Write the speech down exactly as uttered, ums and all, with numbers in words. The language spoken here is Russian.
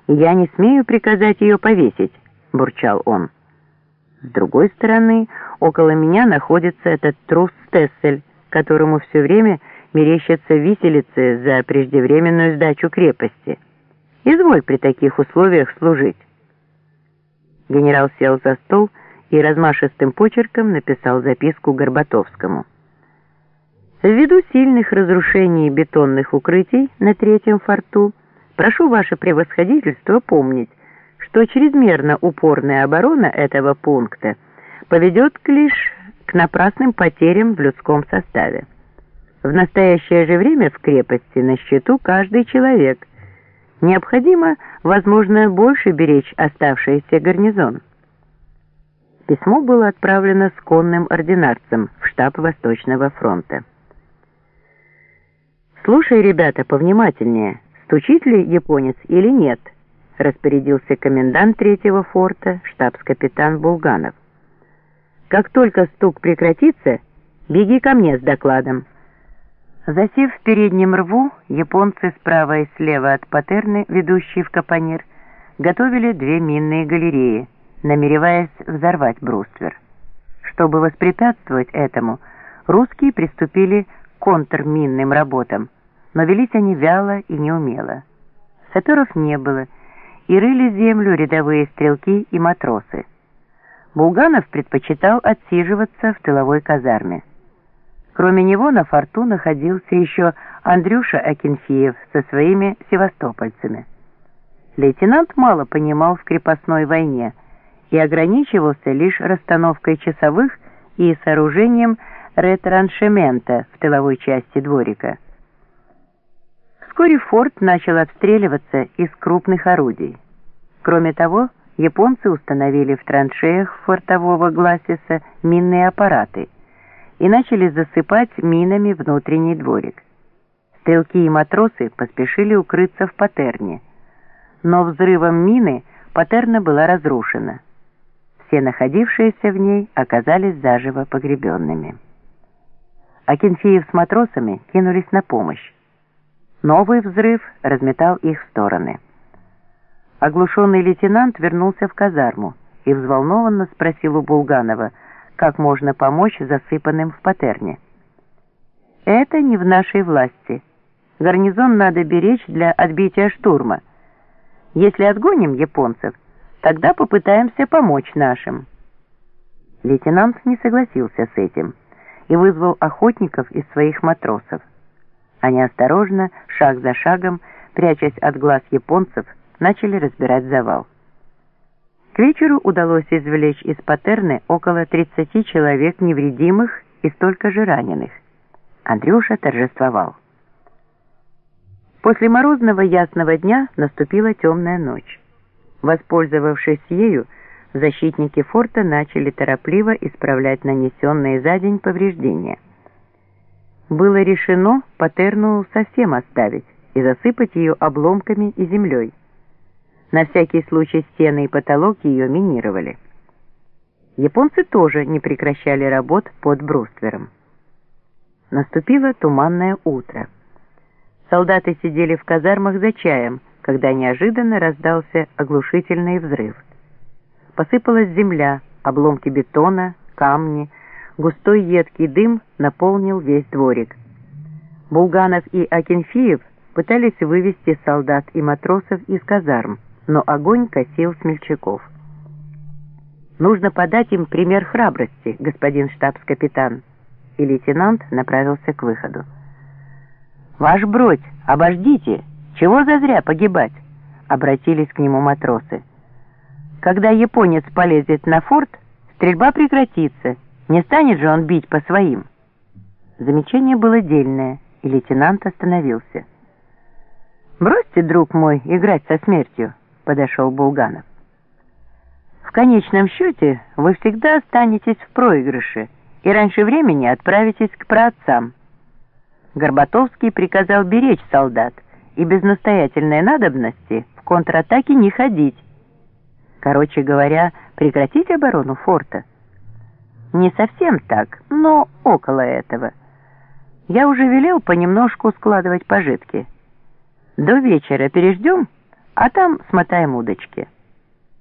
«Я не смею приказать ее повесить», — бурчал он. С другой стороны, около меня находится этот трус Стессель, которому все время мерещатся виселицы за преждевременную сдачу крепости. Изволь при таких условиях служить. Генерал сел за стол и размашистым почерком написал записку Горбатовскому. Ввиду сильных разрушений бетонных укрытий на третьем форту, прошу ваше превосходительство помнить, что чрезмерно упорная оборона этого пункта поведет лишь к напрасным потерям в людском составе. В настоящее же время в крепости на счету каждый человек. Необходимо, возможно, больше беречь оставшийся гарнизон. Письмо было отправлено с конным ординарцем в штаб Восточного фронта. «Слушай, ребята, повнимательнее, стучит ли японец или нет?» — распорядился комендант третьего форта, штабс-капитан Булганов. «Как только стук прекратится, беги ко мне с докладом». Засев в переднем рву, японцы справа и слева от Патерны, ведущей в Капонир, готовили две минные галереи, намереваясь взорвать бруствер. Чтобы воспрепятствовать этому, русские приступили к контрминным работам, но велись они вяло и неумело. Саперов не было, и рыли землю рядовые стрелки и матросы. Булганов предпочитал отсиживаться в тыловой казарме. Кроме него на форту находился еще Андрюша Акинфеев со своими севастопольцами. Лейтенант мало понимал в крепостной войне и ограничивался лишь расстановкой часовых и сооружением ретраншемента в тыловой части дворика. Вскоре форт начал отстреливаться из крупных орудий. Кроме того, японцы установили в траншеях фортового гласиса минные аппараты и начали засыпать минами внутренний дворик. Стрелки и матросы поспешили укрыться в Патерне, но взрывом мины Патерна была разрушена. Все находившиеся в ней оказались заживо погребенными. Акинфеев с матросами кинулись на помощь. Новый взрыв разметал их в стороны. Оглушенный лейтенант вернулся в казарму и взволнованно спросил у Булганова, как можно помочь засыпанным в Патерне. «Это не в нашей власти. Гарнизон надо беречь для отбития штурма. Если отгоним японцев, тогда попытаемся помочь нашим». Лейтенант не согласился с этим и вызвал охотников из своих матросов. Они осторожно, шаг за шагом, прячась от глаз японцев, начали разбирать завал. К вечеру удалось извлечь из Патерны около тридцати человек невредимых и столько же раненых. Андрюша торжествовал. После морозного ясного дня наступила темная ночь. Воспользовавшись ею, защитники форта начали торопливо исправлять нанесенные за день повреждения. Было решено Патерну совсем оставить и засыпать ее обломками и землей. На всякий случай стены и потолок ее минировали. Японцы тоже не прекращали работ под бруствером. Наступило туманное утро. Солдаты сидели в казармах за чаем, когда неожиданно раздался оглушительный взрыв. Посыпалась земля, обломки бетона, камни, густой едкий дым наполнил весь дворик. Булганов и Акинфеев пытались вывести солдат и матросов из казарм, но огонь косил смельчаков. «Нужно подать им пример храбрости, господин штабс-капитан», и лейтенант направился к выходу. «Ваш бродь, обождите! Чего зазря погибать?» — обратились к нему матросы. «Когда японец полезет на форт, стрельба прекратится, не станет же он бить по своим». Замечание было дельное, и лейтенант остановился. «Бросьте, друг мой, играть со смертью», — подошел Булганов. «В конечном счете вы всегда останетесь в проигрыше и раньше времени отправитесь к праотцам. Горбатовский приказал беречь солдат и без настоятельной надобности в контратаке не ходить. Короче говоря, прекратить оборону форта. Не совсем так, но около этого. Я уже велел понемножку складывать пожитки. До вечера переждем, а там смотаем удочки.